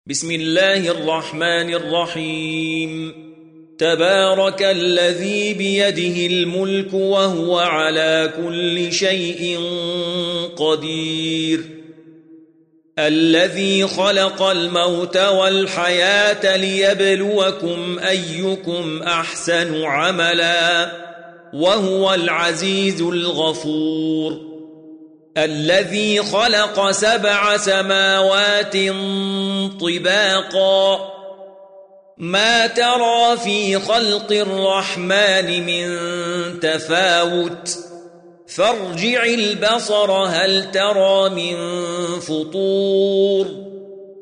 بسم الله الرحمن الرحيم. تبارك الذي بيده الملك وهو على كل شيء قدير. الذي خلق الموت والحياة ليبلوكم أيكم أحسن عملا وهو العزيز الغفور. الذي خلق 7 سماوات طباقا ما ترى في خلق الرحمن من تفاوت فارجع البصر هل ترى من فطور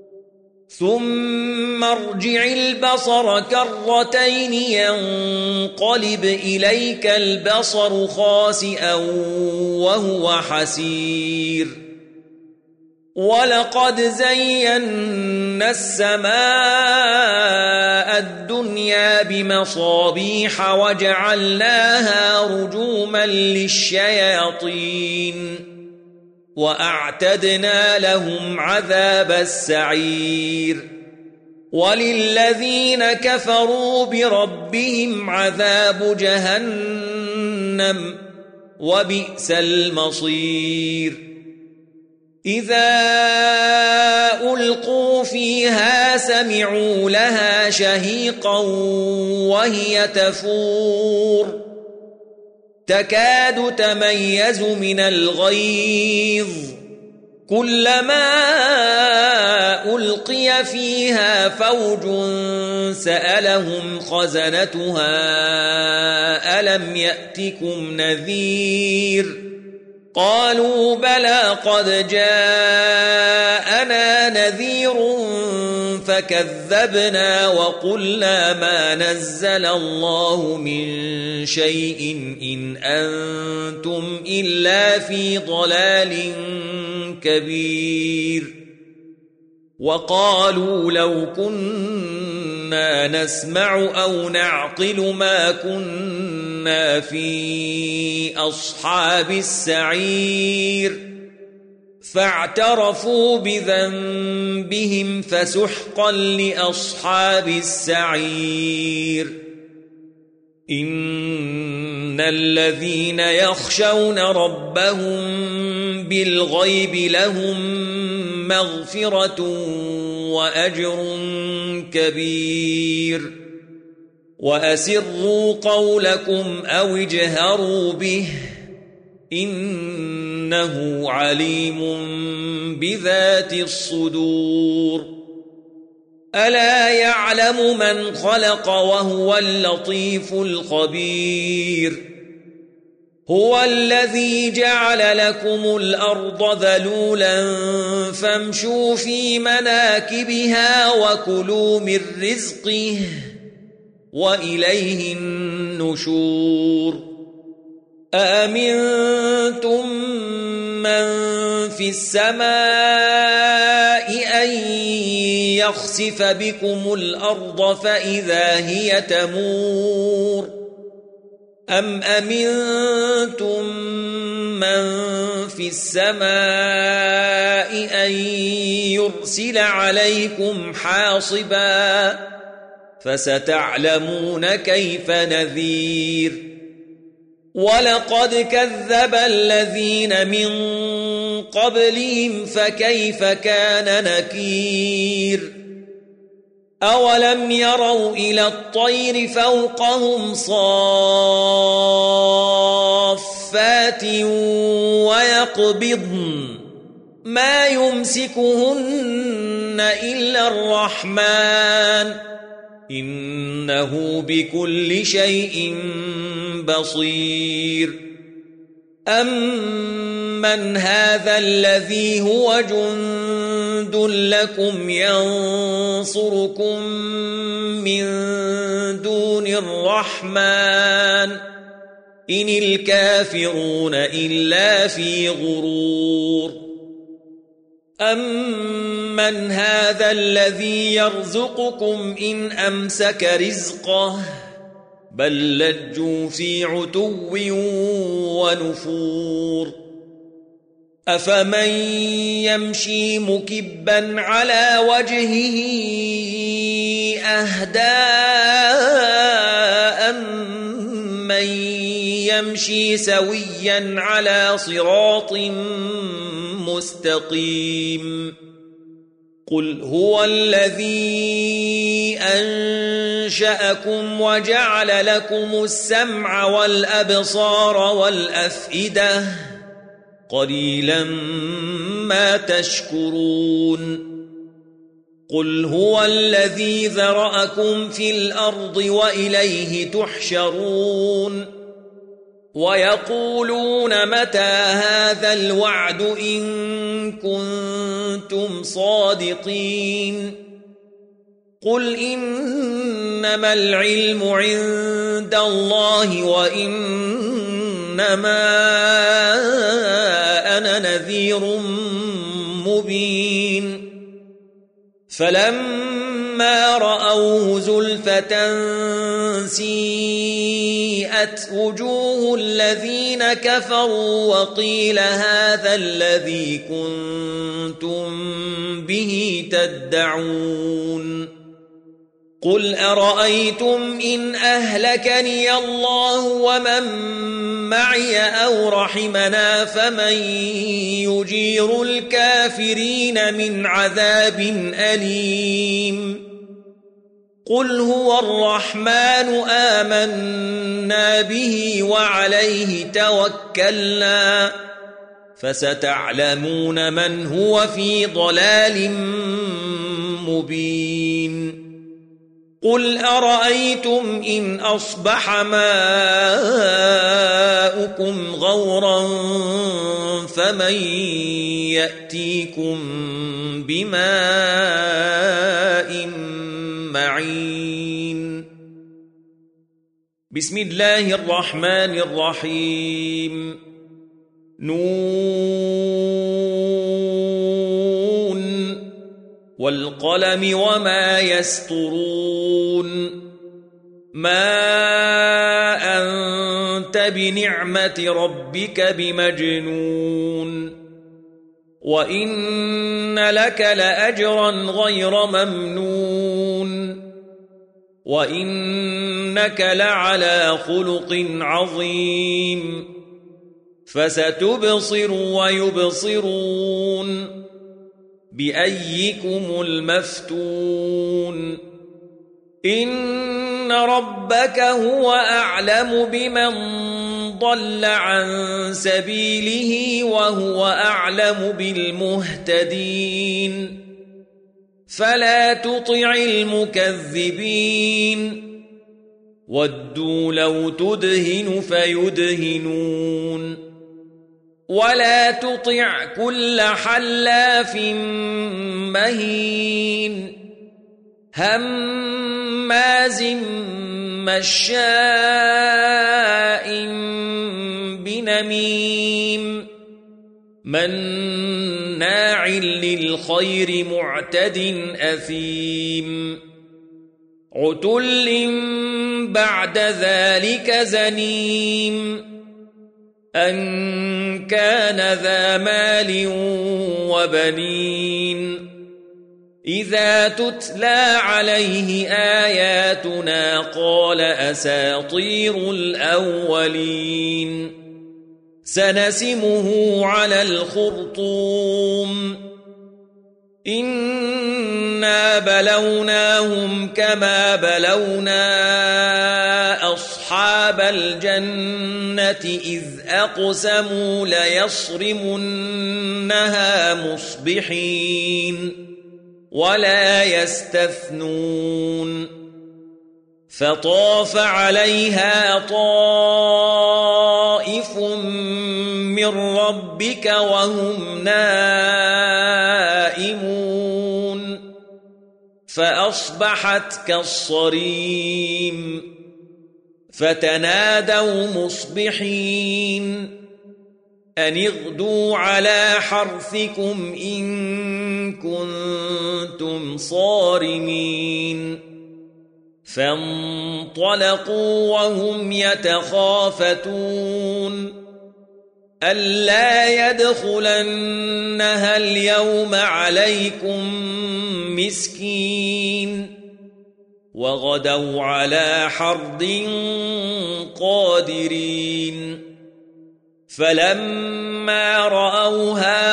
ثم ارجع البصر كرتين ينقلب إليك البصر خاسئا وهو حسير. ولقد زينا السماء الدنيا بمصابيح وجعلناها رجوما للشياطين وأعتدنا لهم عذاب السعير. وللذين كفروا بربهم عذاب جهنم وبئس المصير. إذا ألقوا فيها سمعوا لها شهيقا وهي تفور تكاد تميز من الغيظ كلما ألقي فيها فوج سألهم خزنتها ألم يأتكم نذير قالوا بلى قد جاءنا نذير فكذبنا وقلنا ما نزل الله من شيء إن أنتم إلا في ضلال كبير. وقالوا لو كنا نسمع أو نعقل ما كنا في أصحاب السعير فاعترفوا بذنبهم فسحقا لأصحاب السعير. إن الذين يخشون ربهم بالغيب لهم مغفرة وأجر كبير. وأسروا قولكم أو اجهروا به إنه عليم بذات الصدور. ألا يعلم من خلق وهو اللطيف الخبير. هو الذي جعل لكم الأرض ذلولا فامشوا في مناكبها وكلوا من رزقه وإليه النشور. أأمنتم من في السماء أن يخسف بكم الأرض فإذا هي تمور أم أمنتم من في السماء أن يرسل عليكم حاصبا فستعلمون كيف نذير. ولقد كذب الذين من قبلهم فكيف كان نكير. أولم يروا إلى الطير فوقهم صافات ويقبضن ما يمسكهن إلا الرحمن إنه بكل شيء بصير. أمن هذا الذي هو جند لكم ينصركم من دون الرحمن إن الكافرون إلا في غرور. أمن هذا الذي يرزقكم إن أمسك رزقه بل لجوا في عتو ونفور. أفمن يمشي مكبا على وجهه أهدى أمن يمشي سويا على صراط مستقيم قل هو الذي أنشأكم وجعل لكم السمع والأبصار والأفئدة قليلا ما تشكرون قل هو الذي ذرأكم في الأرض وإليه تحشرون ويقولون متى هذا الوعد إن كنتم صادقين قل إنما العلم عند الله وإنما أنا نذير مبين فلما رأوه زلفة سيئت وجوه الذين كفروا وقيل هذا الذي كنتم به تدعون قل أرأيتم إن أهلكني الله ومن معي أو رحمنا فمن يجير الكافرين من عذاب أليم قل هو الرحمن آمنا به وعليه توكلنا فستعلمون من هو في ضلال مبين قل أرأيتم إن أصبح ماؤكم غورا فمن يأتيكم بماء معين بسم الله الرحمن الرحيم نون والقلم وما يسطرون ما أنت بنعمة ربك بمجنون وإن لك لأجرا غير ممنون وإنك لعلى خلق عظيم فستبصر ويبصرون بأيكم المفتون إن ربك هو أعلم بمن ضل عن سبيله وهو أعلم بالمهتدين فلا تطع المكذبين ودوا لو تدهن فيدهنون ولا تطع كل حلاف مهين هماز مشاء بنميم مناع للخير معتد أثيم عتل بعد ذلك زنيم أن كان ذا مال وبنين إذا تتلى عليه آياتنا قال أساطير الأولين سنسمه على الخرطوم إنا بلوناهم كما بلونا أصحاب الجنة إذ أقسموا ليصرمنها مصبحين ولا يستثنون فطاف عليها طائف من ربك وهم نائمون فأصبحت كالصريم فتنادوا مصبحين أن اغدوا على حرثكم إن كنتم صارمين فانطلقوا وهم يتخافتون ألا يدخلنها اليوم عليكم مسكين وغدوا على حرد قادرين فلما رأوها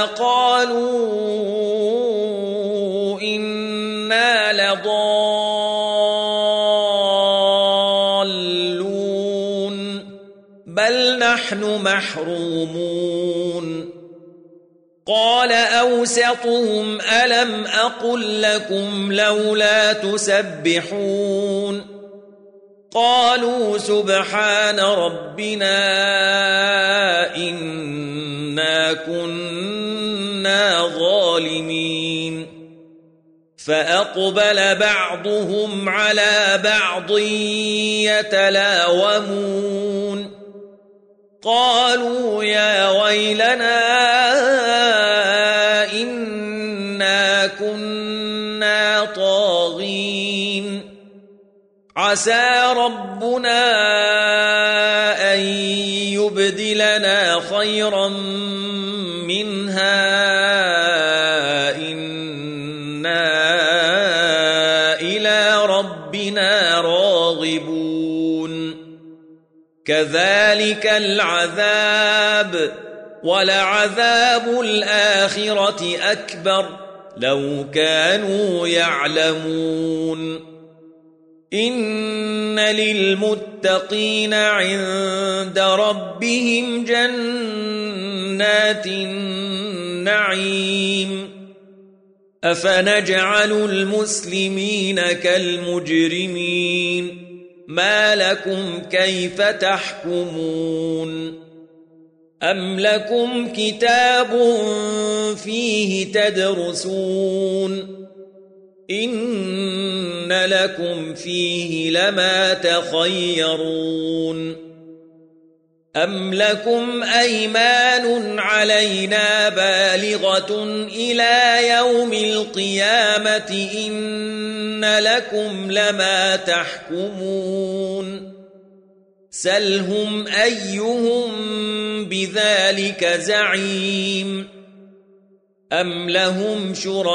قالوا إنا لضالون بل نحن محرومون قال أوسطهم ألم أقل لكم لولا تسبحون قالوا سبحان ربنا إنا كنا ظالمين فأقبل بعضهم على بعض يتلاومون قالوا يا ويلنا إنا كنا طاغين عسى ربنا أن يبدلنا خيرا منها إنا إلى ربنا راغبون كذلك العذاب ولعذاب الآخرة أكبر لو كانوا يعلمون إن للمتقين عند ربهم جنات النعيم أفنجعل المسلمين كالمجرمين ما لكم كيف تحكمون أم لكم كتاب فيه تدرسون إن لكم فيه لما تخيرون أم لكم أيمان علينا بالغة إلى يوم القيامة إن لكم لما تحكمون سلهم أيهم بذلك زعيم أم لهم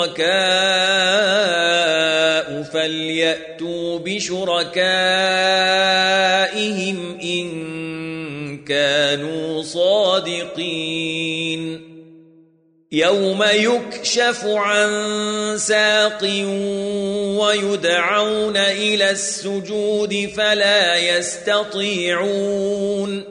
شركاء فليأتوا بشركائهم إن كانوا صادقين يوم يكشف عن ساق ويدعون إلى السجود فلا يستطيعون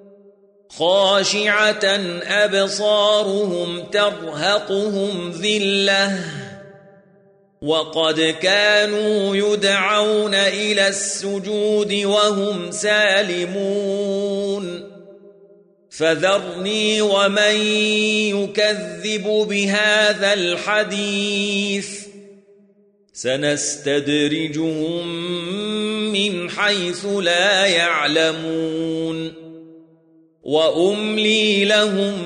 خاشعة أبصارهم ترهقهم ذلة وقد كانوا يدعون إلى السجود وهم سالمون فذرني ومن يكذب بهذا الحديث سنستدرجهم من حيث لا يعلمون وأملي لهم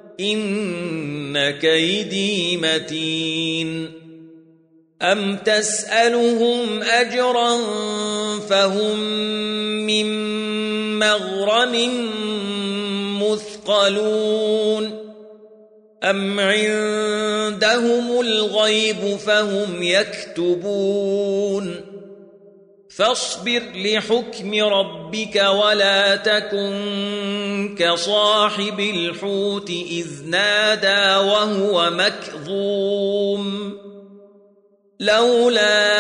إن كيدي متين أم تسألهم أجرا فهم من مغرم مثقلون أم عندهم الغيب فهم يكتبون فاصبر لحكم ربك ولا تكن كصاحب الحوت إذ نادى وهو مكظوم لولا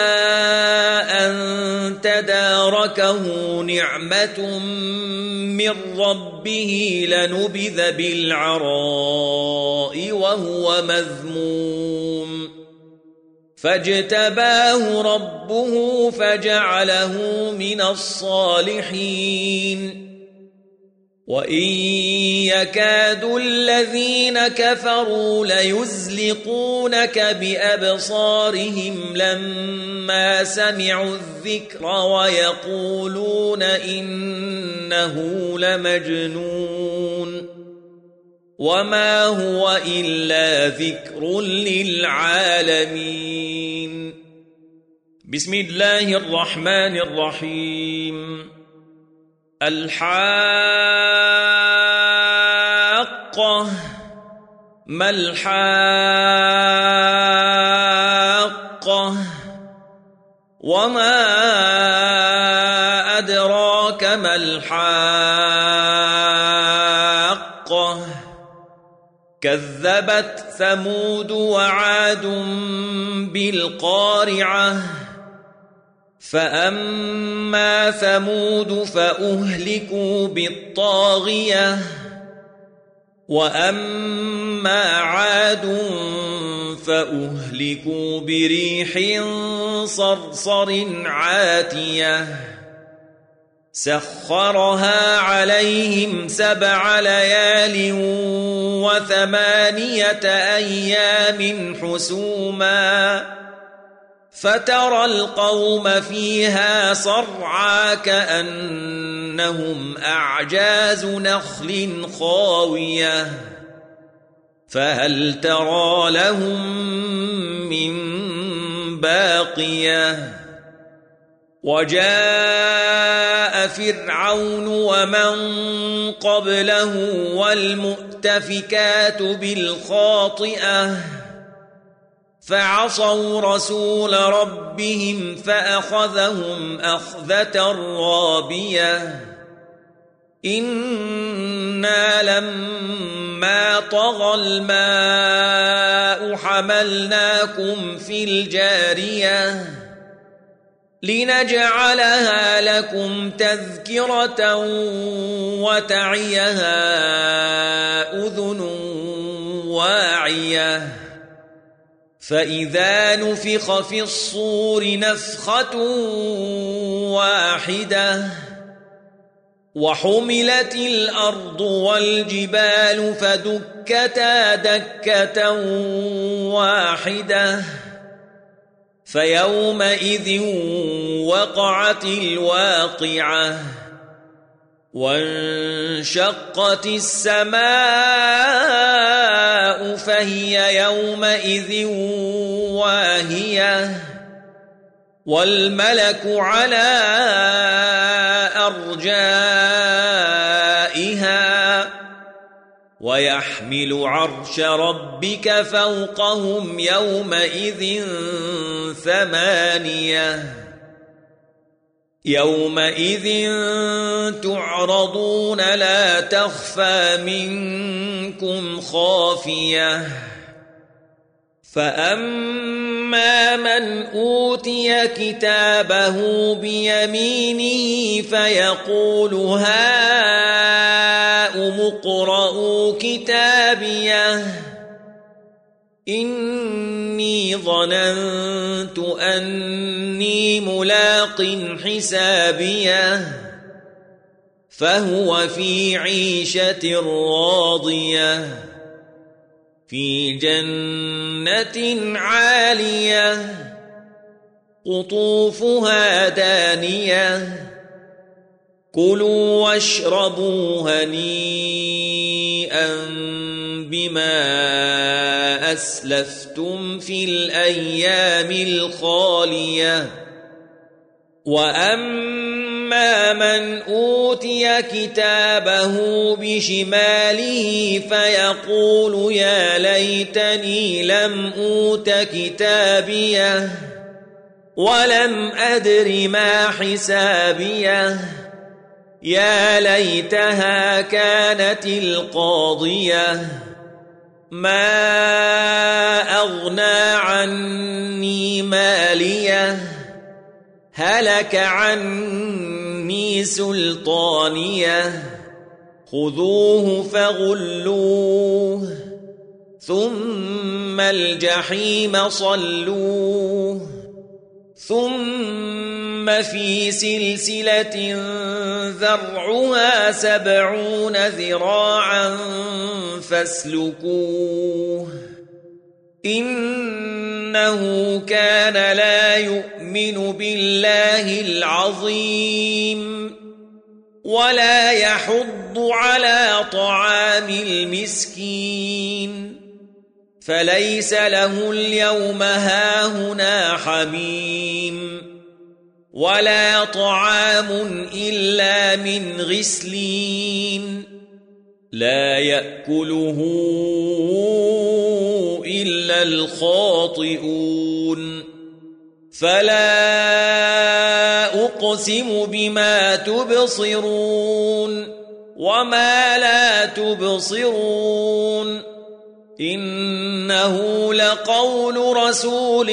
أن تداركه نعمة من ربه لنبذ بالعراء وهو مذموم فاجتباه ربه فجعله من الصالحين وإن يكاد الذين كفروا ليزلقونك بأبصارهم لما سمعوا الذكر ويقولون إنه لمجنون وما هو إلا ذكر للعالمين بسم الله الرحمن الرحيم الحاقة الحاقة ما الحاقة وما أدراك ما الحاقة كذبت ثمود وعاد بالقارعة فأما ثمود فأهلكوا بالطاغية وأما عاد فأهلكوا بريح صرصر عاتية سخرها عليهم 7 ليال و8 أيام حسوما فترى القوم فيها صرعى كأنهم أعجاز نخل خاوية فهل ترى لهم من باقية وجاء فرعون ومن قبله والمؤتفكات بالخاطئة فعصوا رسول ربهم فأخذهم أخذة رابية إنا لما طغى الماء حملناكم في الجارية لنجعلها لكم تذكرة وتعيها أذن واعية فإذا نفخ في الصور نفخة واحدة وحملت الأرض والجبال فدكتا دكة واحدة فيومئذ وقعت الواقعة وانشقت السماء فهي يومئذ واهية والملك على أرجائها ويحمل عرش ربك فوقهم يومئذ 8 يومئذ تعرضون لا تخفى منكم خافية فأما من أوتي كتابه بيمينه فيقول هاؤم اقرءوا كتابيه إني ظننت أني ملاق حسابيه فهو في عيشة راضية في جنة عالية قطوفها دانية كلوا واشربوا هنيئا بما أسلفتم في الأيام الخالية وأما من أوتي كتابه بشماله فيقول يا ليتني لم أوت كتابيه ولم أدر ما حسابيه يا ليتها كانت القاضية ما أغنى عني ماليه هلك عني سلطانيه خذوه فغلوه ثم الجحيم صلوه ثم في سلسلة ذرعها 70 ذراعا فاسلكوه إنه كان لا يؤمن بالله العظيم ولا يحض على طعام المسكين فليس له اليوم هاهنا حميم ولا طعام إلا من غسلين لا يأكله إلا الخاطئون فلا أقسم بما تبصرون وما لا تبصرون إنه لقول رسول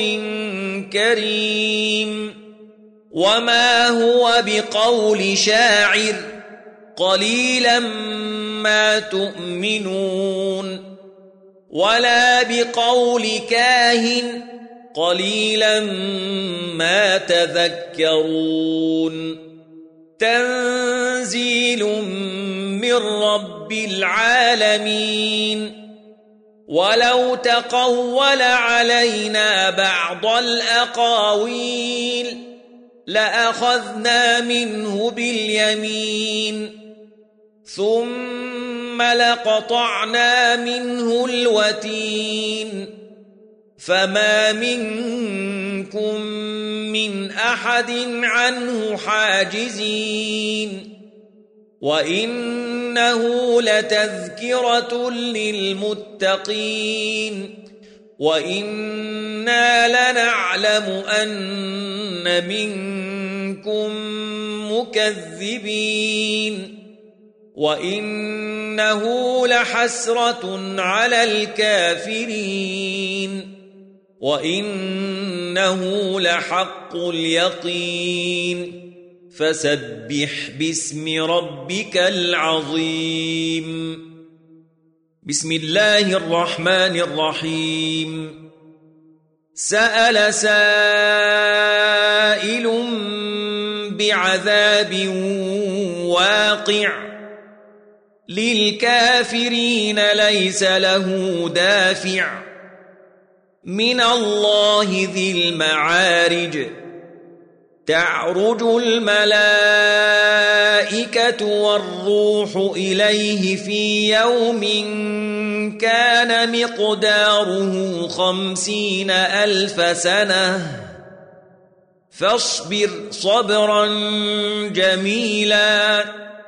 كريم وما هو بقول شاعر قليلا ما تؤمنون ولا بقول كاهن قليلا ما تذكرون تنزيل من رب العالمين ولو تقول علينا بعض الأقاويل لأخذنا منه باليمين ثم لقطعنا منه الوتين فما منكم من أحد عنه حاجزين وإنه لتذكرة للمتقين وإنا لنعلم أن منكم مكذبين وإنه لحسرة على الكافرين وإنه لحق اليقين فسبح باسم ربك العظيم بسم الله الرحمن الرحيم سأل سائل بعذاب واقع للكافرين ليس له دافع من الله ذي المعارج تعرج الملائكة والروح إليه في يوم كان مقداره 50,000 سنة فاصبر صبرا جميلا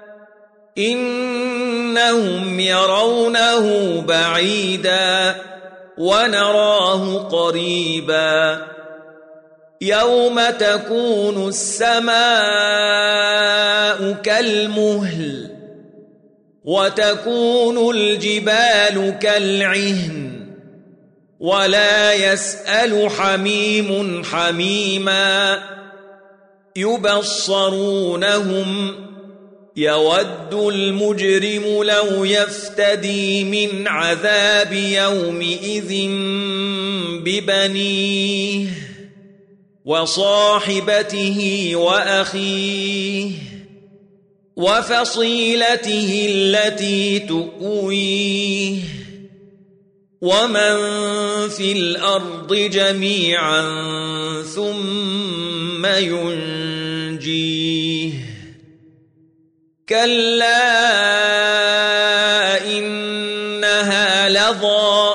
إنهم يرونه بعيدا ونراه قريبا يوم تكون السماء كالمهل وتكون الجبال كالعهن ولا يسأل حميم حميما يبصرونهم يود المجرم لو يفتدي من عذاب يومئذ ببنيه وصاحبته وأخيه وفصيلته التي تؤويه ومن في الأرض جميعا ثم ينجيه كلا إنها لظى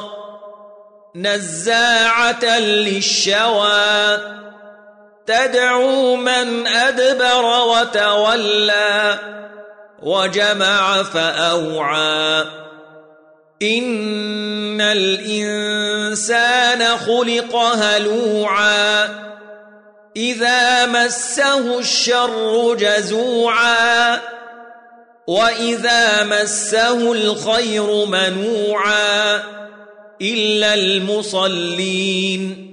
نزاعة للشوى تدعو من أدبر وتولى وجمع فأوعى إن الإنسان خلق هلوعا إذا مسه الشر جزوعا وإذا مسه الخير منوعا إلا المصلين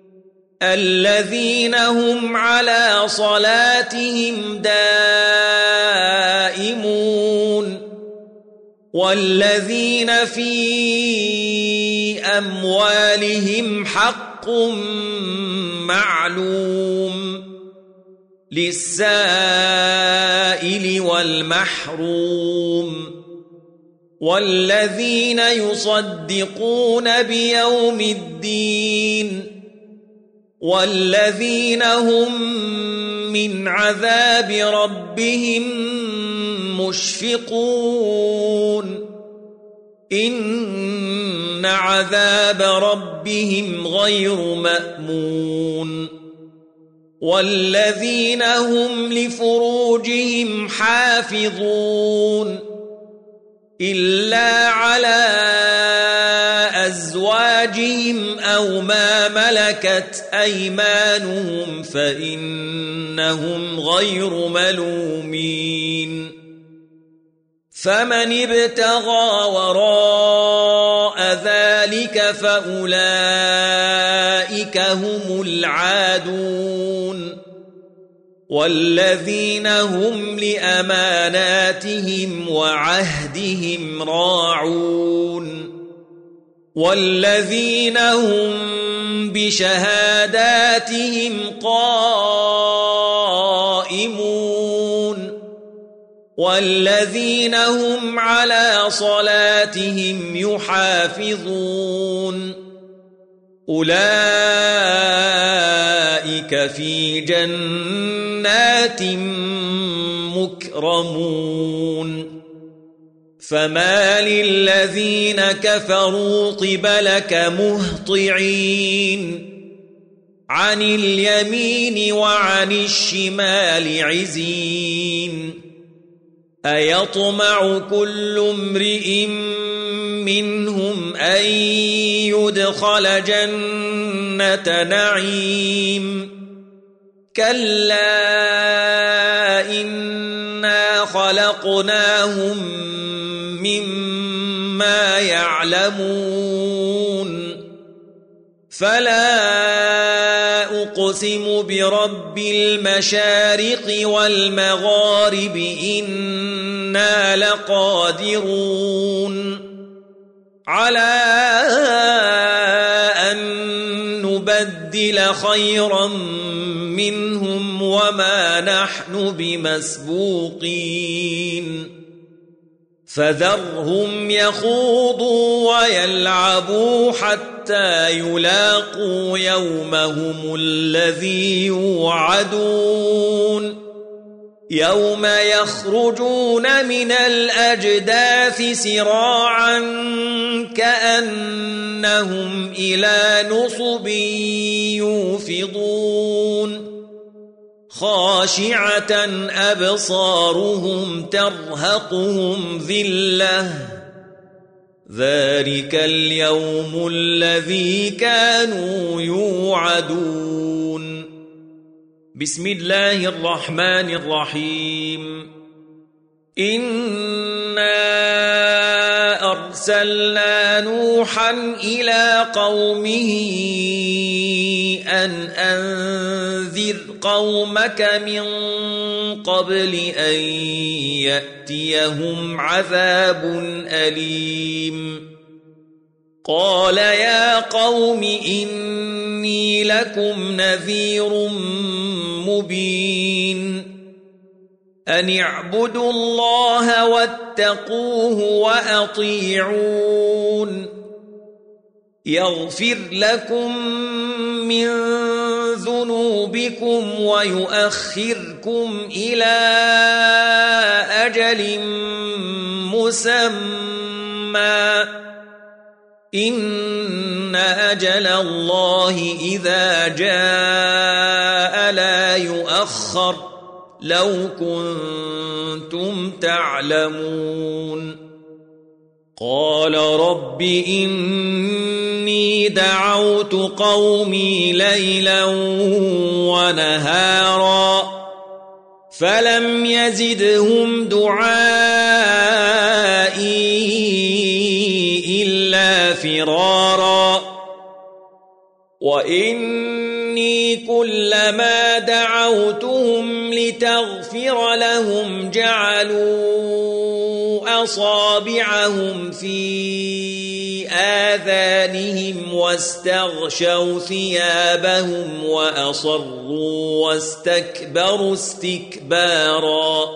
الذين هم على صلاتهم دائمون والذين في أموالهم حق معلوم للسائل والمحروم والذين يصدقون بيوم الدين والذين هم من عذاب ربهم مشفقون إن عذاب ربهم غير مأمون والذين هم لفروجهم حافظون إلا على أزواجهم أو ما ملكت أيمانهم فإنهم غير ملومين فمن ابتغى وراء ذلك فأولئك هم العادون والذين هم لأماناتهم وعهدهم راعون والذين هم بشهاداتهم قائمون والذين هم على صلاتهم يحافظون أولئك في جنات مكرمون فما للذين كفروا قبلك مهطعين عن اليمين وعن الشمال عزين أيطمع كل امرئ منهم أن يدخل جنة نعيم كلا إنا خلقناهم مما يعلمون فلا أقسم برب المشارق والمغارب إنا لقادرون على أن نبدل خيرا منهم وما نحن بمسبوقين فذرهم يخوضوا ويلعبوا حتى يلاقوا يومهم الذي يوعدون يوم يخرجون من الأجداث سراعا كأنهم إلى نصب يوفضون خاشعة أبصارهم ترهقهم ذلة ذلك اليوم الذي كانوا يوعدون بسم الله الرحمن الرحيم إنا أرسلنا نوحا إلى قومه أن أنذر قومك من قبل أن يأتيهم عذاب أليم قال يا قوم إني لكم نذير مبين أن اعبدوا الله واتقوه وأطيعون يغفر لكم من ذنوبكم ويؤخركم إلى أجل مسمى إن أجل الله إذا جاء لا يؤخر لو كنتم تعلمون قال رب إني دعوت قومي ليلا ونهارا فلم يزدهم دعائي إلا فرارا وإني كلما دعوتهم لتغفر لهم جعلوا أصابعهم في آذانهم واستغشوا ثيابهم وأصروا واستكبروا استكبارا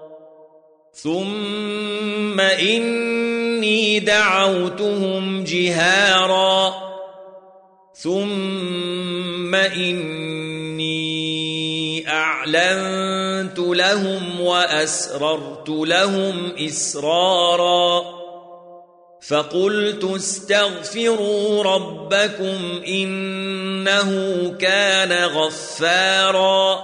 ثم إني دعوتهم جهارا ثم إني أعلنت لهم وأسررت لهم إسرارا فقلت استغفروا ربكم إنه كان غفارا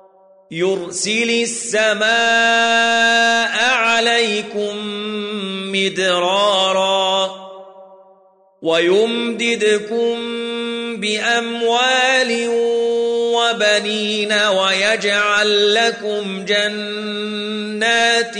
يرسل السماء عليكم مدرارا ويمددكم بأموال وبنين ويجعل لكم جنات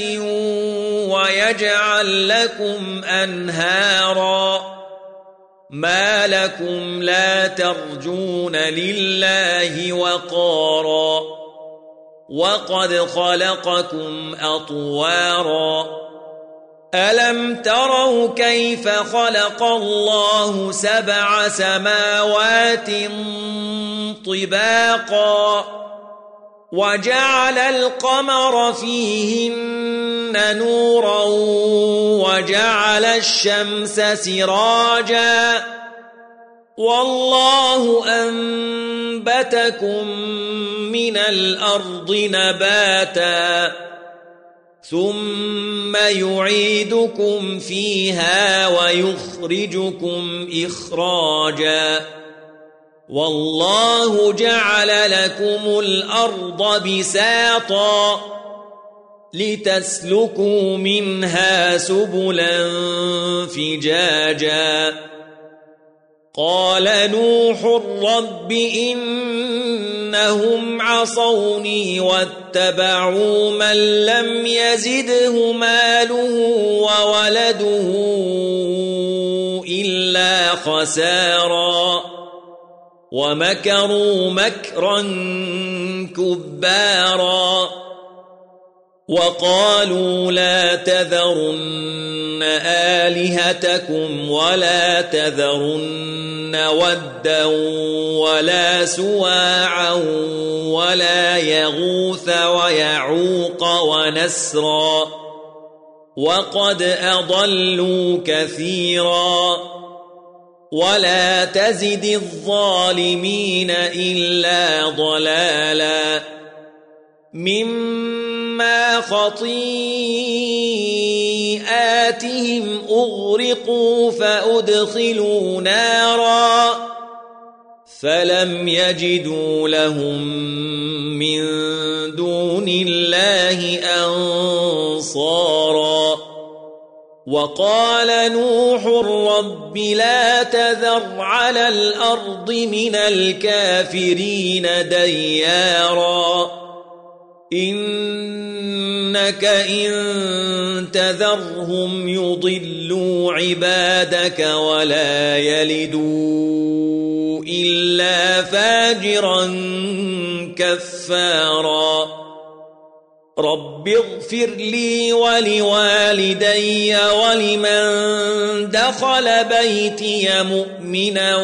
ويجعل لكم أنهارا ما لكم لا ترجون لله وقارا وقد خلقكم أطوارا ألم تروا كيف خلق الله 7 سماوات طباقا وجعل القمر فيهن نورا وجعل الشمس سراجا والله أنبتكم من الأرض نباتا ثم يعيدكم فيها ويخرجكم إخراجا والله جعل لكم الأرض بساطا لتسلكوا منها سبلا فجاجا قال نوح رب إنهم عصوني واتبعوا من لم يزده ماله وولده إلا خسارا ومكروا مكرا كبارا وقالوا لا تذرن آلهتكم ولا تذرن ودا ولا سواعا ولا يغوث ويعوق ونسرا وقد أضلوا كثيرا ولا تزد الظالمين إلا ضلالا مما خطيئاتهم أغرقوا فأدخلوا نارا فلم يجدوا لهم من دون الله أنصارا وقال نوح رب لا تذر على الأرض من الكافرين ديارا إنك إن تذرهم يضلوا عبادك ولا يلدوا إلا فاجرا كفارا رب اغفر لي ولوالدي ولمن دخل بيتي مؤمنا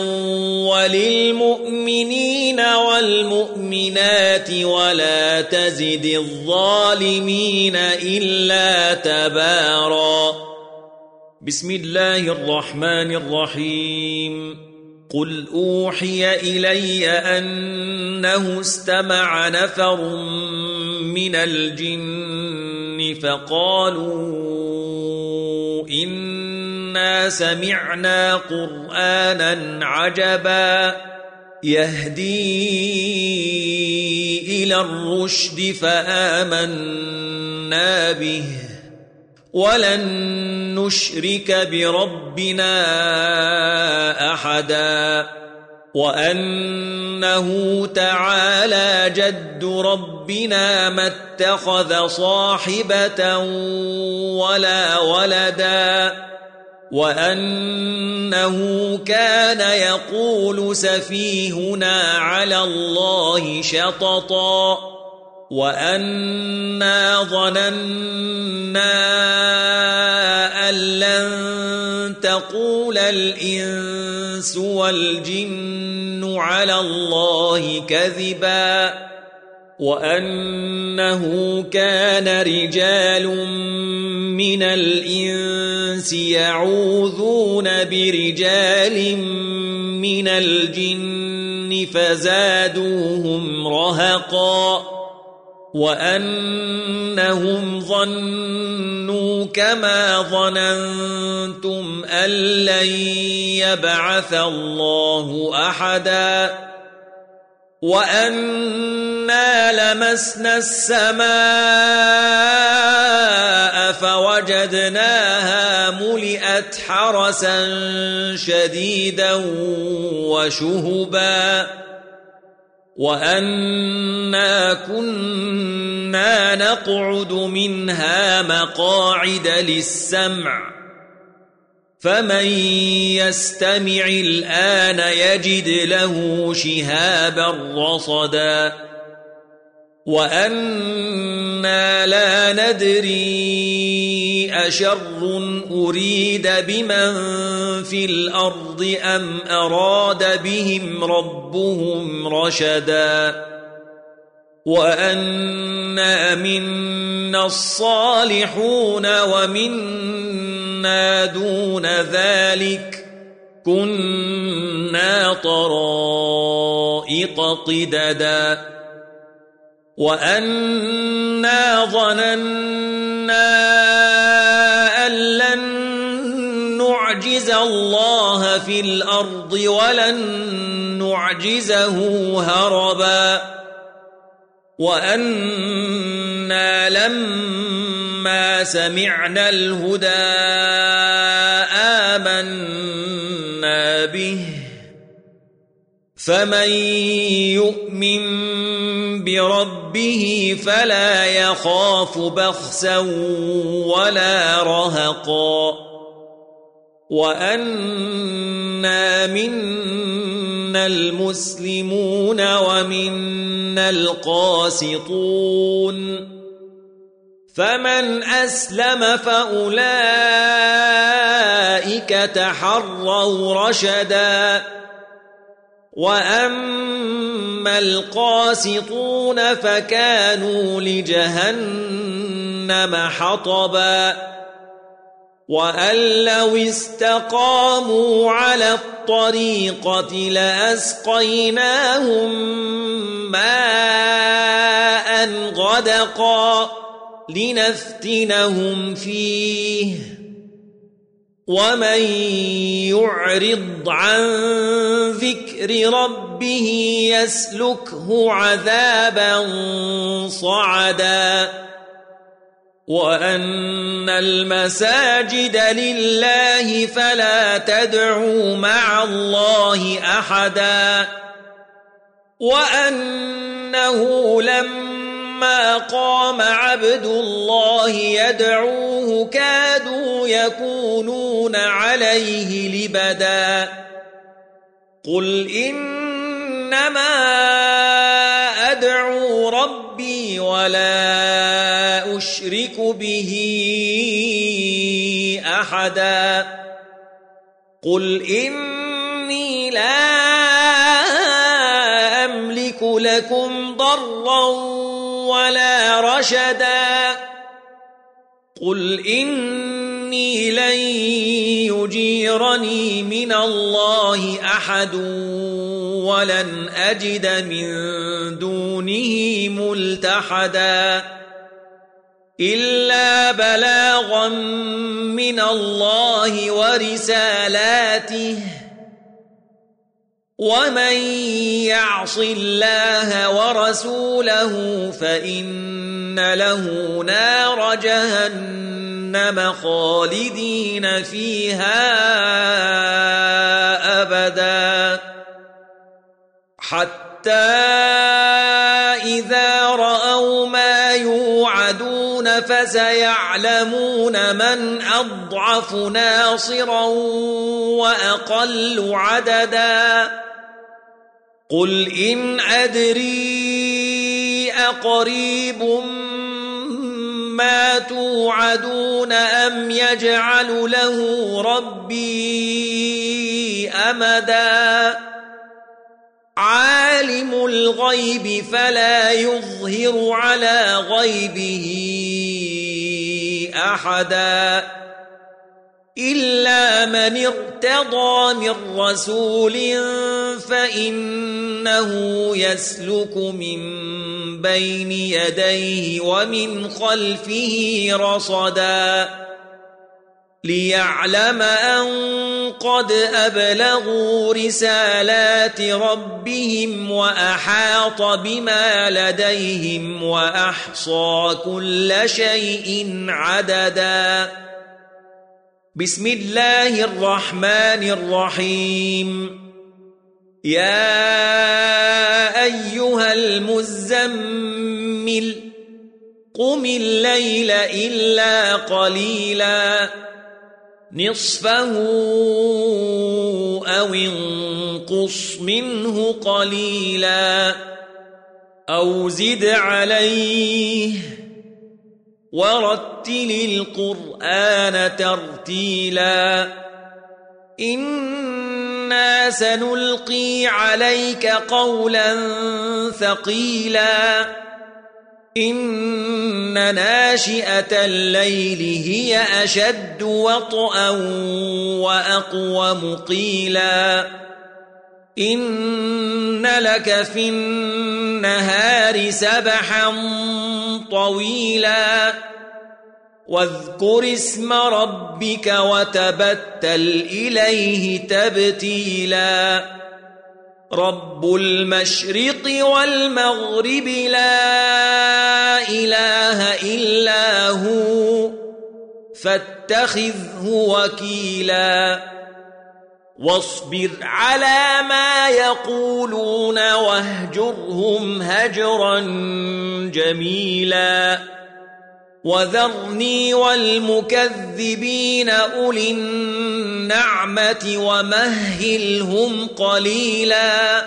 وللمؤمنين والمؤمنات ولا تزد الظالمين إلا تبارا بسم الله الرحمن الرحيم قل أوحي إلي أنه استمع نفر من الجن فقالوا إنا سمعنا قرآنا عجبا يهدي إلى الرشد فآمنا به ولن نشرك بربنا أحدا وأنه تعالى جد ربنا ما اتخذ صاحبة ولا ولدا وأنه كان يقول سفيهنا على الله شططا وأنا ظننا أن لن تقول الإنس والجن على الله كذبا وأنه كان رجال من الإنس يعوذون برجال من الجن فزادوهم رهقا وأنهم ظنوا كما ظننتم أن لن يبعث الله أحدا وأنا لمسنا السماء فوجدناها ملئت حرسا شديدا وشهبا وأنا كنا نقعد منها مقاعد للسمع فمن يستمع الآن يجد له شهابا رصدا وأنا لا ندري أشر أريد بمن في الأرض أم أراد بهم ربهم رشدا وأنا منا الصالحون ومنا دون ذلك كنا طرائق قددا وأنا ظننا أن لن نعجز الله في الأرض ولن نعجزه هربا وأنا لما سمعنا الهدى آمنا به فمن يؤمن بربه فلا يخاف بخسا ولا رهقا وأنا منا المسلمون ومنا القاسطون فمن أسلم فأولئك تحروا رشدا وأما القاسطون فكانوا لجهنم حطبا وأن لو استقاموا على الطريقة لأسقيناهم ماء غدقا لنفتنهم فيه ومن يعرض عن ذكر ربه يسلكه عذابا صعدا وأن المساجد لله فلا تدعوا مع الله أحدا وأنه لما قام عبد الله يدعوه كادوا يكونون عليه لبدا قل إنما أدعو ربي ولا أشرك به أحدا قل إني لا أملك لكم ضرا ولا رشدا قل إني لن يجيرني من الله أحد ولن أجد من دونه ملتحدا إلا بلاغا من الله ورسالاته ومن يعص الله ورسوله فإن له نار جهنم خالدين فيها أبدا حتى إذا رأوا ما يوعدون فسيعلمون من أضعف ناصرا وأقل عددا قل إن أدري أقريب ما توعدون أم يجعل له ربي أمدا عالم الغيب فلا يظهر على غيبه أحدا إلا من ارتضى من رسول فإنه يسلك من بين يديه ومن خلفه رصدا ليعلم أن قد أبلغوا رسالات ربهم وأحاط بما لديهم وأحصى كل شيء عددا. بسم الله الرحمن الرحيم. يا أيها المزمل قم الليل إلا قليلا نصفه أو انقص منه قليلا أو زد عليه ورتل القرآن ترتيلا. إنا سنلقي عليك قولا ثقيلا إن ناشئة الليل هي أشد وطئا وأقوم قيلا. إن لك في النهار سبحا طويلا واذكر اسم ربك وتبتل إليه تبتيلا. رب المشرق والمغرب لا إله إلا هو فاتخذه وكيلا. واصبر على ما يقولون واهجرهم هجرا جميلا. وذرني والمكذبين أولي النعمة ومهلهم قليلا.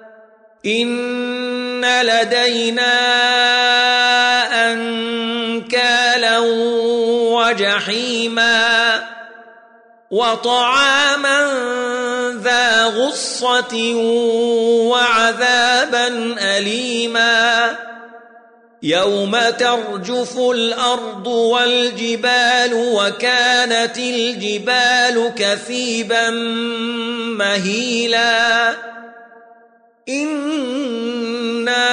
إن لدينا أنكالا وجحيما وطعاما ذا غصة وعذابا أليما. يوم ترجف الأرض والجبال وكانت الجبال كثيبا مهيلا. إنا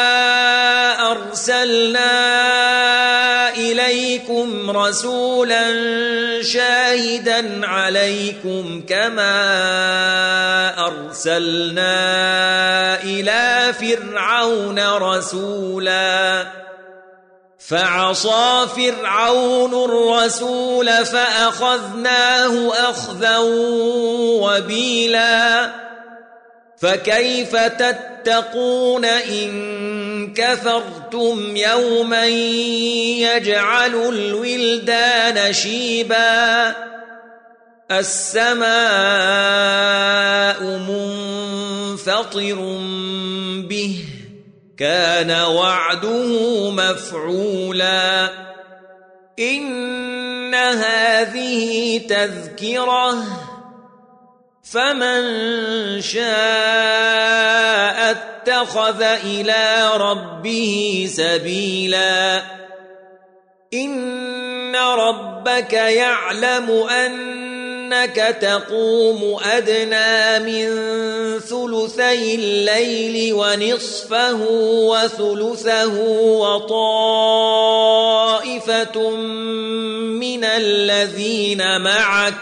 أرسلنا إليكم رسولا شاهدا عليكم كما أرسلنا إلى فرعون رسولا فعصى فرعون الرسول فأخذناه أخذا وبيلا. فكيف تتقون إن كفرتم يوما يجعل الولدان شيبا. السماء منفطر به كان وعده مفعولا. إن هذه تذكرة فمن شاء اتخذ إلى ربه سبيلا. إن ربك يعلم أنك تقوم أدنى من ثلثي الليل ونصفه وثلثه وطائفة من الذين معك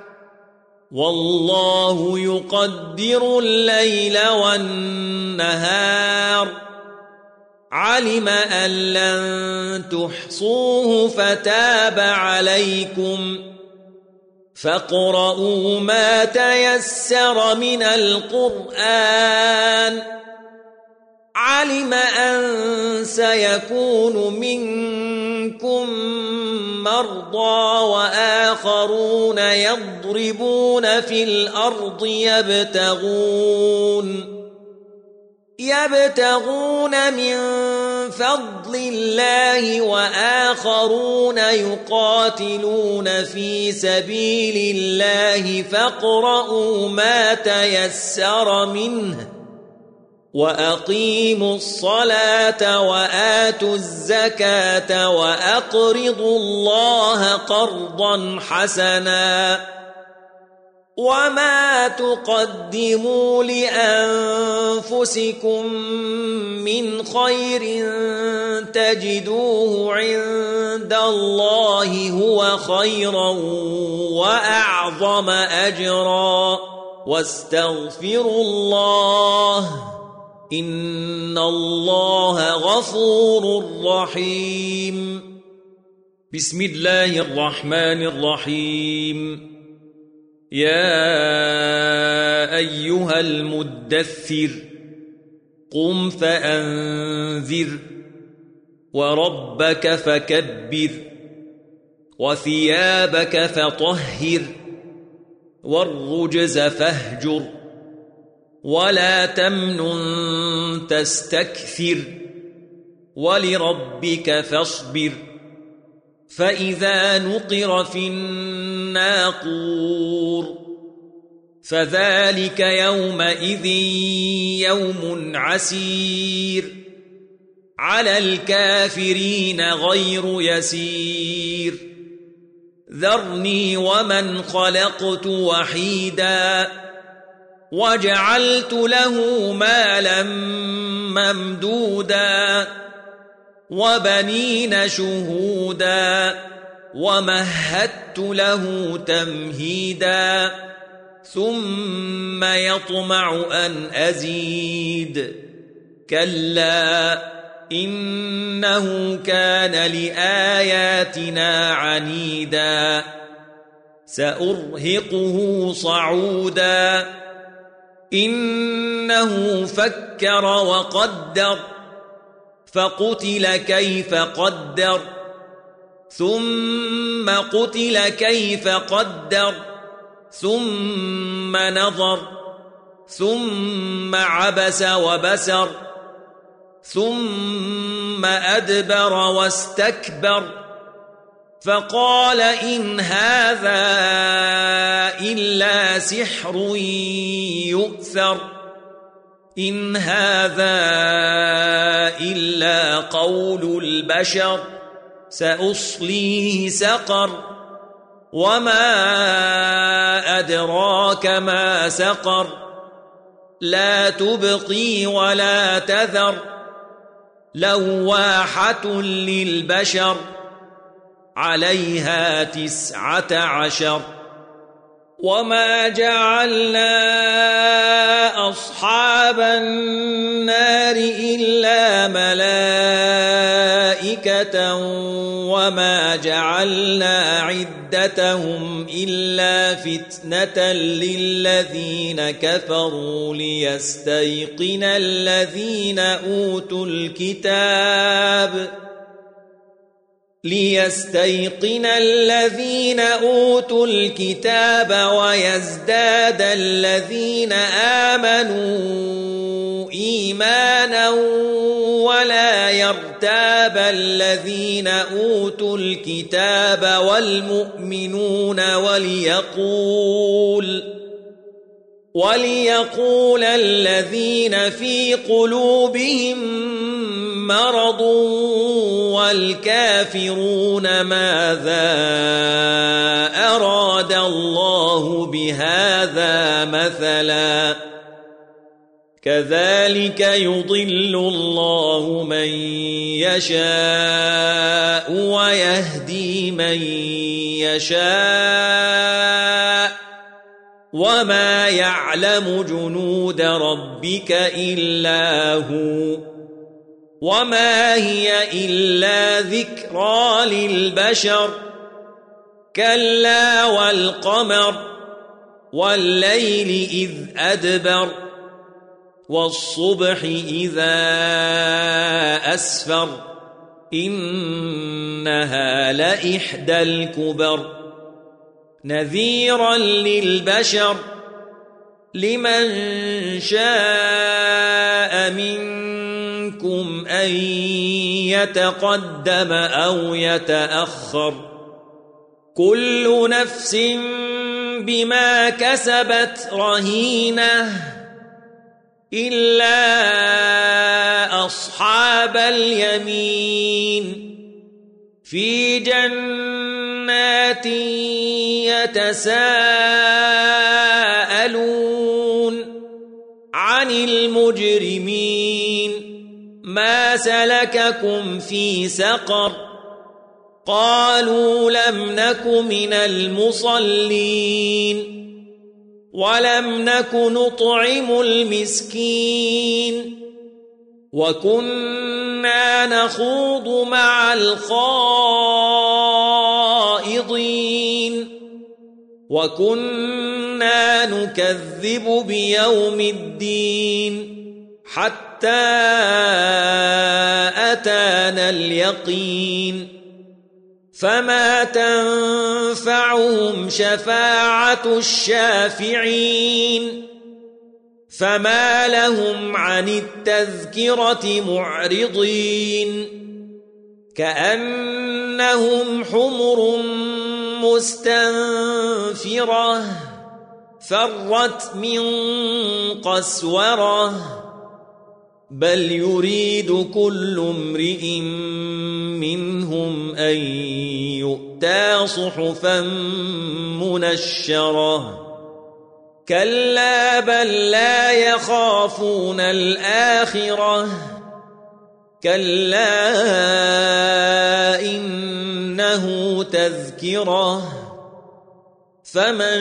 والله يقدر الليل والنهار. علم أن لن تحصوه فتاب عليكم فاقرؤوا ما تيسر من القرآن. علم أن سيكون منكم مرضى وآخرون يضربون في الأرض يبتغون من فضل الله وآخرون يقاتلون في سبيل الله فاقرؤوا ما تيسر منه وأقيموا الصلاة وآتوا الزكاة وأقرضوا الله قرضا حسنا. وما تقدموا لأنفسكم من خير تجدوه عند الله هو خيرا وأعظم أجرا واستغفروا الله إن الله غفور رحيم. بسم الله الرحمن الرحيم. يا أيها المدثر قم فأنذر وربك فكبر وثيابك فطهر والرجز فاهجر ولا تمنن تستكثر ولربك فاصبر فإذا نقر في الناقور فذلك يومئذ يوم عسير على الكافرين غير يسير. ذرني ومن خلقت وحيدا وجعلت له مالا ممدودا وبنين شهودا ومهدت له تمهيدا ثم يطمع أن أزيد كلا إنه كان لآياتنا عنيدا سأرهقه صعودا إنه فكر وقدر فقتل كيف قدر ثم قتل كيف قدر ثم نظر ثم عبس وبسر ثم أدبر واستكبر فقال إن هذا إلا سحر يؤثر إن هذا إلا قول البشر سأصليه سقر وما أدراك ما سقر لا تبقي ولا تذر لواحة للبشر عليها 19 وما جعلنا أصحاب النار إلا ملائكة وما جعلنا عدتهم إلا فتنة للذين كفروا ليستيقن الذين أوتوا الكتاب ويزداد الذين آمنوا إيمانا ولا يرتاب الذين أوتوا الكتاب والمؤمنون وليقول الذين في قلوبهم مرض والكافرون ماذا أراد الله بهذا مثلا كذلك يضل الله من يشاء ويهدي من يشاء وما يعلم جنود ربك إلا هو وما هي إلا ذكرى للبشر كلا والقمر والليل إذ أدبر والصبح إذا أسفر إنها لإحدى الكبر نذيرا للبشر لمن شاء منكم أن يتقدم أو يتأخر كل نفس بما كسبت رهينة إلا أصحاب اليمين في جنات يتساءلون عن المجرمين ما سلككم في سقر قالوا لم نك من المصلين ولم نك نطعم المسكين وكنا نخوض مع الخائضين وكنا نكذب بيوم الدين حتى أتانا اليقين فما تنفعهم شفاعة الشافعين فما لهم عن التذكرة معرضين كأنهم حمر مستنفرة فرت من قسورة بل يريد كل امرئ منهم أن يؤتى صحفا منشرة كلا بل لا يخافون الآخرة كلا إنه تذكرة فمن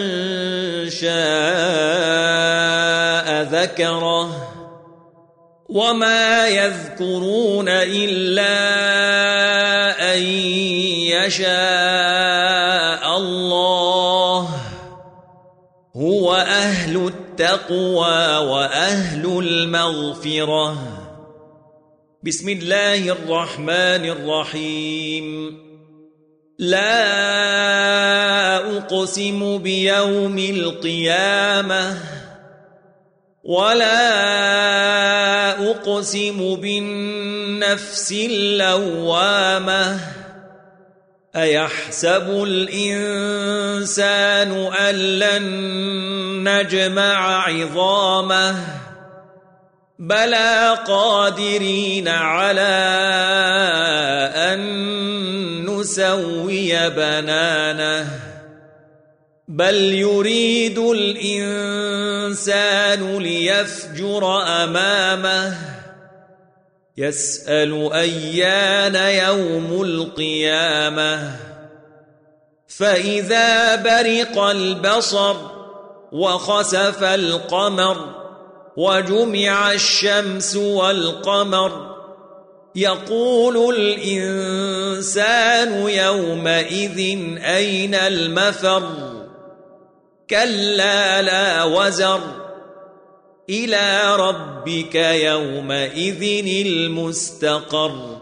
شاء ذكره وما يذكرون إلا أن يشاء الله هو أهل التقوى وأهل المغفرة. بسم الله الرحمن الرحيم. لا أقسم بيوم القيامة ولا أقسم بالنفس اللوامة أيحسب الإنسان أن لن نجمع عظامه بلى قادرين على أن نسوي بنانه بل يريد الإنسان ليفجر أمامه يسأل أيان يوم القيامة فإذا برق البصر وخسف القمر وجمع الشمس والقمر يقول الإنسان يومئذ أين المفر كلا لا وزر إلى ربك يومئذ المستقر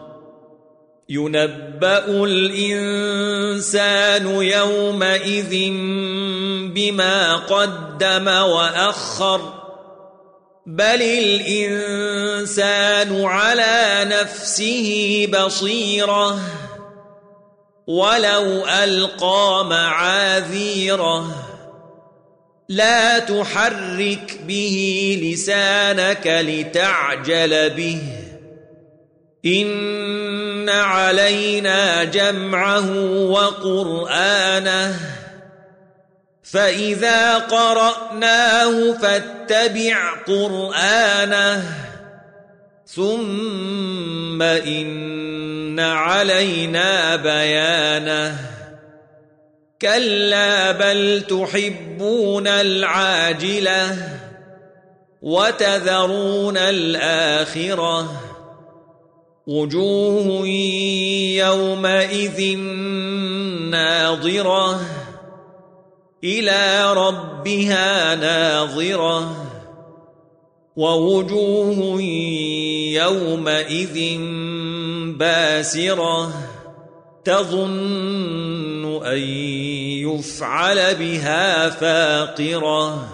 ينبأ الإنسان يومئذ بما قدم وأخر بل الإنسان على نفسه بصيرة ولو ألقى معاذيره لا تحرك به لسانك لتعجل به إن علينا جمعه وقرآنه فإذا قرأناه فاتبع قرآنه ثم إن علينا بيانه كلا بل تحبون العاجلة وتذرون الآخرة وجوه يومئذ ناظرة إلى ربها ناظرة ووجوه يومئذ باسرة تظن أن يفعل بها فاقرة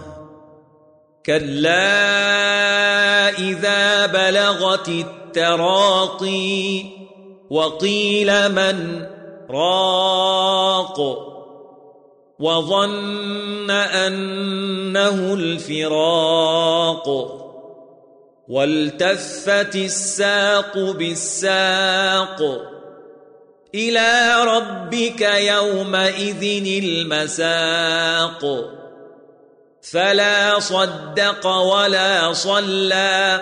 كلا إذا بلغت التراقي وقيل من راق وظن أنه الفراق والتفت الساق بالساق إلى ربك يومئذ المساق فلا صدق ولا صلى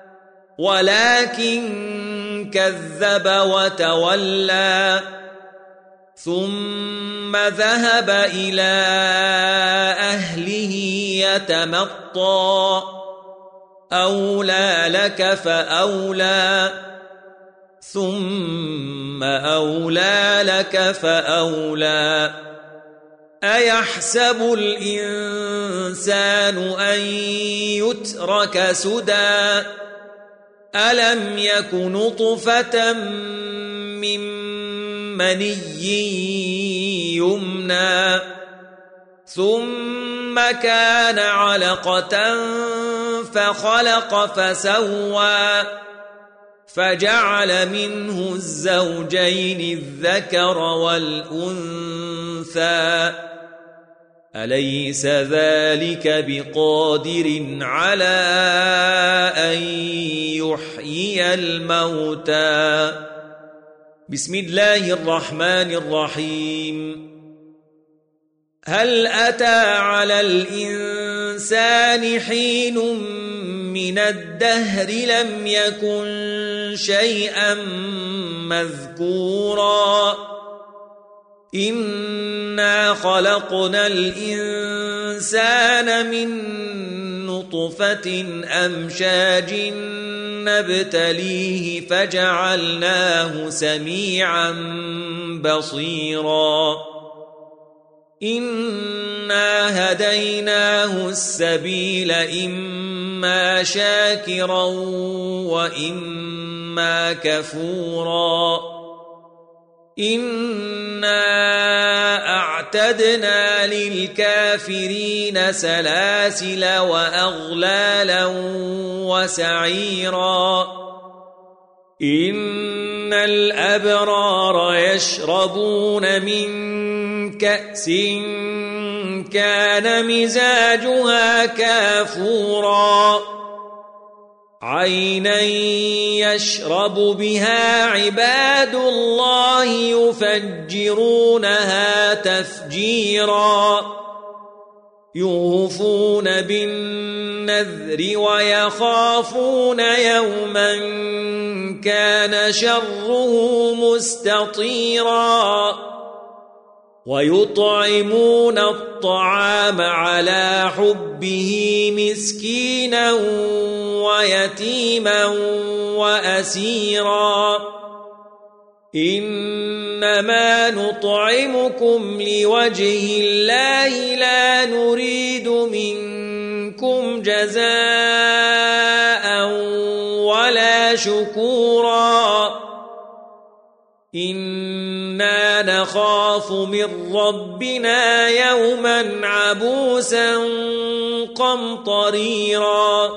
ولكن كذب وتولى ثم ذهب إلى أهله يتمطى أولى لك فأولى ثم أولى لك فأولى أيحسب الإنسان أن يترك سدى ألم يك نطفة من مني يمنى ثم كان علقة فخلق فسوى فجعل منه الزوجين الذكر والأنثى أليس ذلك بقادر على أن يحيي الموتى بسم الله الرحمن الرحيم هل أتى على الإنسان حين من الدهر لم يكن شيئا مذكورا إنا خلقنا الإنسان من نطفة أمشاج نبتليه فجعلناه سميعا بصيرا إنا هديناه السبيل إما شاكرا وإما كفورا إنا أعتدنا للكافرين سلاسل وأغلالا وسعيرا إن الأبرار يشربون من كأس كان مزاجها كافورا عينا يشرب بها عباد الله يفجرونها تفجيرا يوفون بالنذر ويخافون يوما كان شره مستطيرا ويطعمون الطعام على حبه مسكينا ويتيما وأسيرا إنما نطعمكم لوجه الله لا نريد منكم جزاء ولا شكورا إنا نخاف من ربنا يوما عبوسا قمطريرا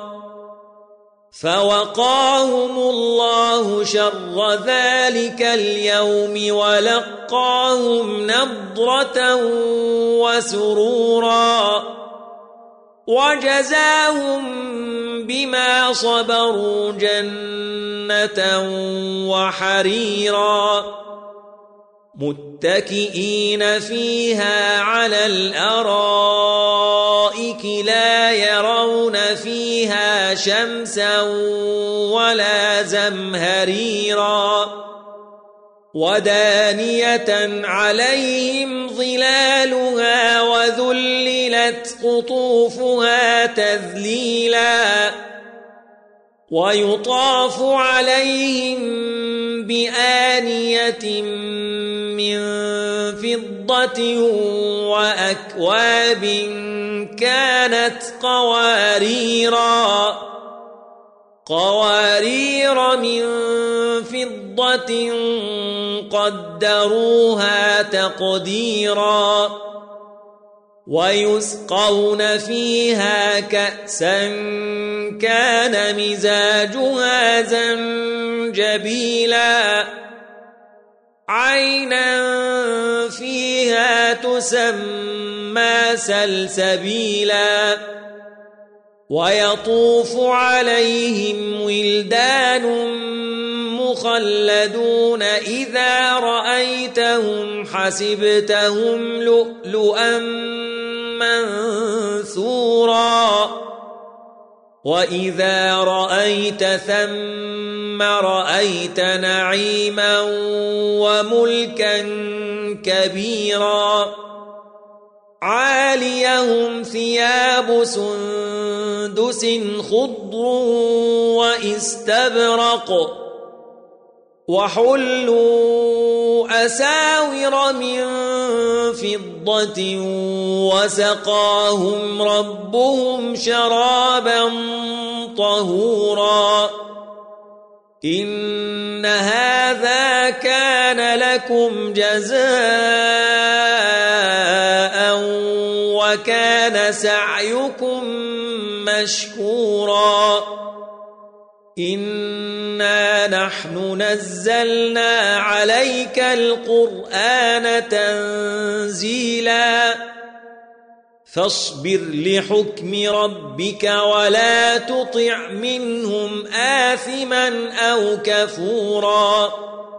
فوقاهم الله شر ذلك اليوم ولقاهم نضرة وسرورا وجزاهم بما صبروا جنة وحريرا متكئين فيها على الأرائك لا يرون فيها شمسا ولا زمهريرا ودانية عليهم ظلالها وذللت قطوفها تذليلا ويطاف عليهم بآنية من فضة وأكواب كانت قوارير من فضة قدروها تقديرا ويسقون فيها كأسا كان مزاجها زنجبيلا عينا فيها تسمى سلسبيلا ويطوف عليهم ولدان مخلدون إذا رأيتهم حسبتهم لؤلؤا منثورا وإذا رأيت ثم رأيت نعيما وملكا كبيرا عاليهم ثياب سندس خضر واستبرق وحلوا أساور من فضة وسقاهم ربهم شرابا طهورا إن هذا كان لكم جزاء وكان سعيكم مشكورا إنا نحن نزلنا عليك القرآن تنزيلا فاصبر لحكم ربك ولا تطع منهم آثما أو كفورا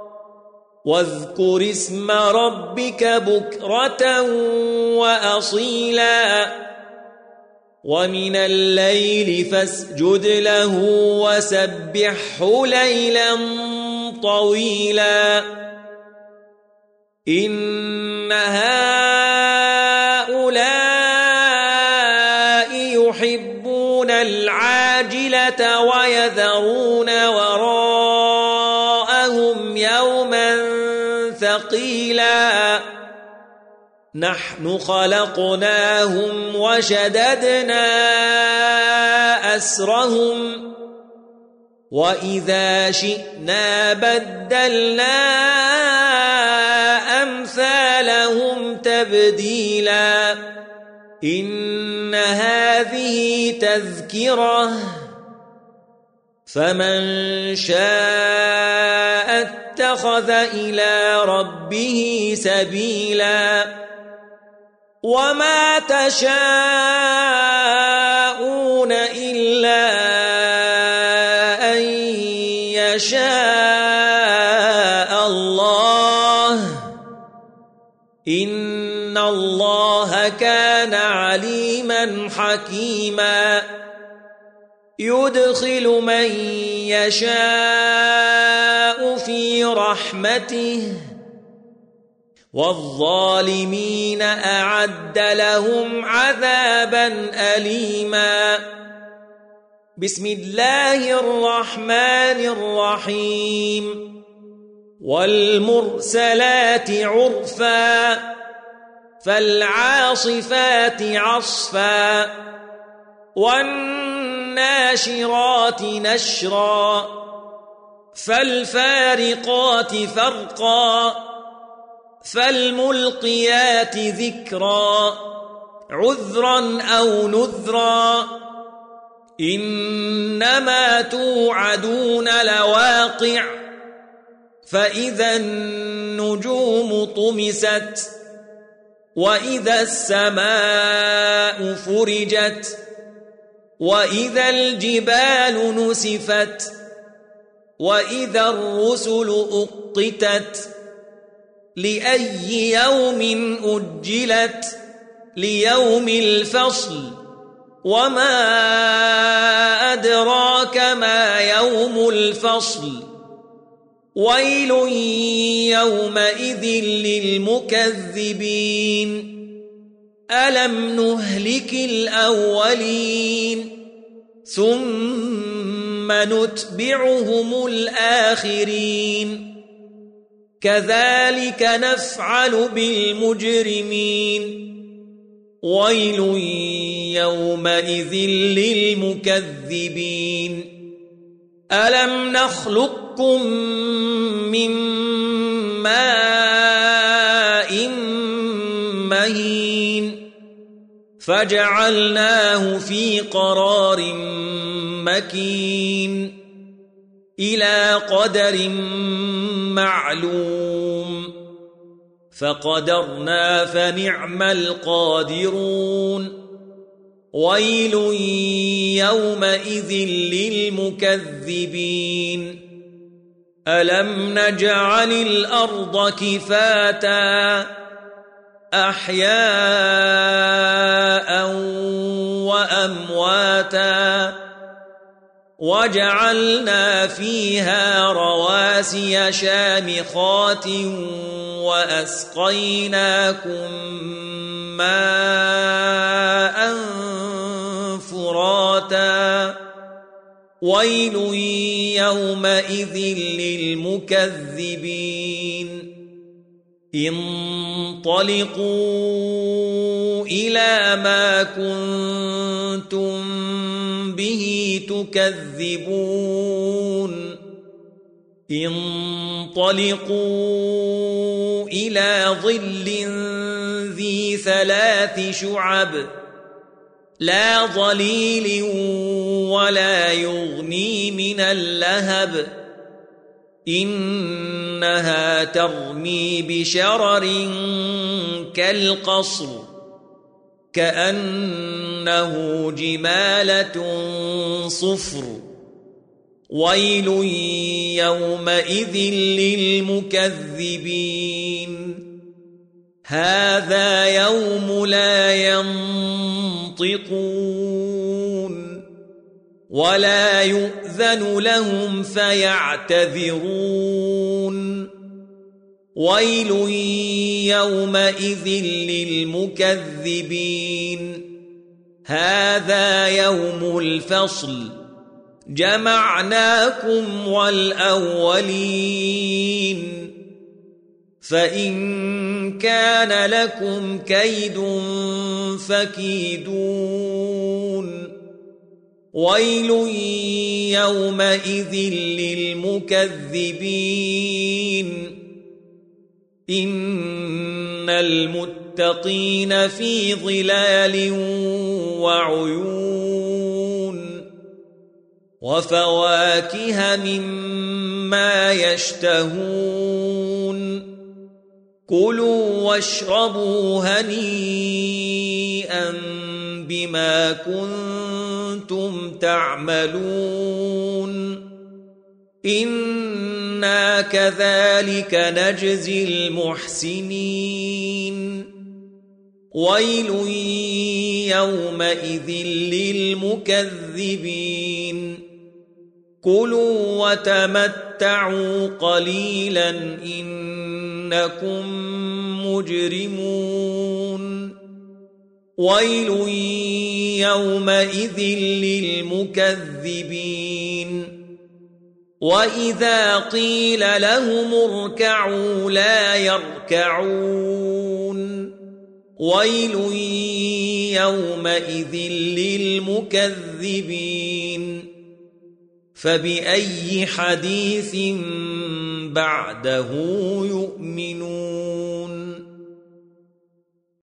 واذكر اسم ربك بكرة وأصيلا ومن الليل فاسجد له وسبحه ليلا طويلا إن هؤلاء يحبون العاجلة ويذرون وراءهم يوما ثقيلا نحن خلقناهم وشددنا أسرهم وإذا شئنا بدلنا أمثالهم تبديلا إن هذه تذكرة فمن شاء اتخذ إلى ربه سبيلا وما تشاءون إلا أن يشاء الله إن الله كان عليما حكيما يدخل من يشاء في رحمته والظالمين أعد لهم عذابا أليما بسم الله الرحمن الرحيم والمرسلات عرفا فالعاصفات عصفا والناشرات نشرا فالفارقات فرقا فالملقيات ذكرا عذرا أو نذرا إنما توعدون لواقع فإذا النجوم طمست وإذا السماء فرجت وإذا الجبال نسفت وإذا الرسل أقتت لأي يوم أجلت ليوم الفصل وما أدراك ما يوم الفصل ويل يومئذ للمكذبين ألم نهلك الأولين ثم نتبعهم الآخرين كذلك نفعل بالمجرمين ويل يومئذ للمكذبين ألم نخلقكم من ماء مهين فجعلناه في قرار مكين إلى قدر معلوم فقدرنا فنعم القادرون ويل يومئذ للمكذبين ألم نجعل الأرض كفاتا أحياء وأمواتا وجعلنا فيها رواسي شامخات وأسقيناكم ماء فراتا ويل يومئذ للمكذبين انطلقوا إلى ما كنتم به تكذبون انطلقوا إلى ظل ذي 3 شعب لا ظليل ولا يغني من اللهب إنها ترمي بشرر كالقصر كأنه جمالة صفر ويل يومئذ للمكذبين هذا يوم لا ينطقون ولا يؤذن لهم فيعتذرون ويل يومئذ للمكذبين هذا يوم الفصل جمعناكم والأولين فإن كان لكم كيد فكيدون ويل يومئذ للمكذبين إن المتقين في ظلال وعيون وفواكه مما يشتهون كلوا واشربوا هنيئا بما كنتم تعملون إنا كذلك نجزي المحسنين ويل يومئذ للمكذبين كلوا وتمتعوا قليلا إنكم مجرمون ويل يومئذ للمكذبين وإذا قيل لهم اركعوا لا يركعون ويل يومئذ للمكذبين فبأي حديث بعده يؤمنون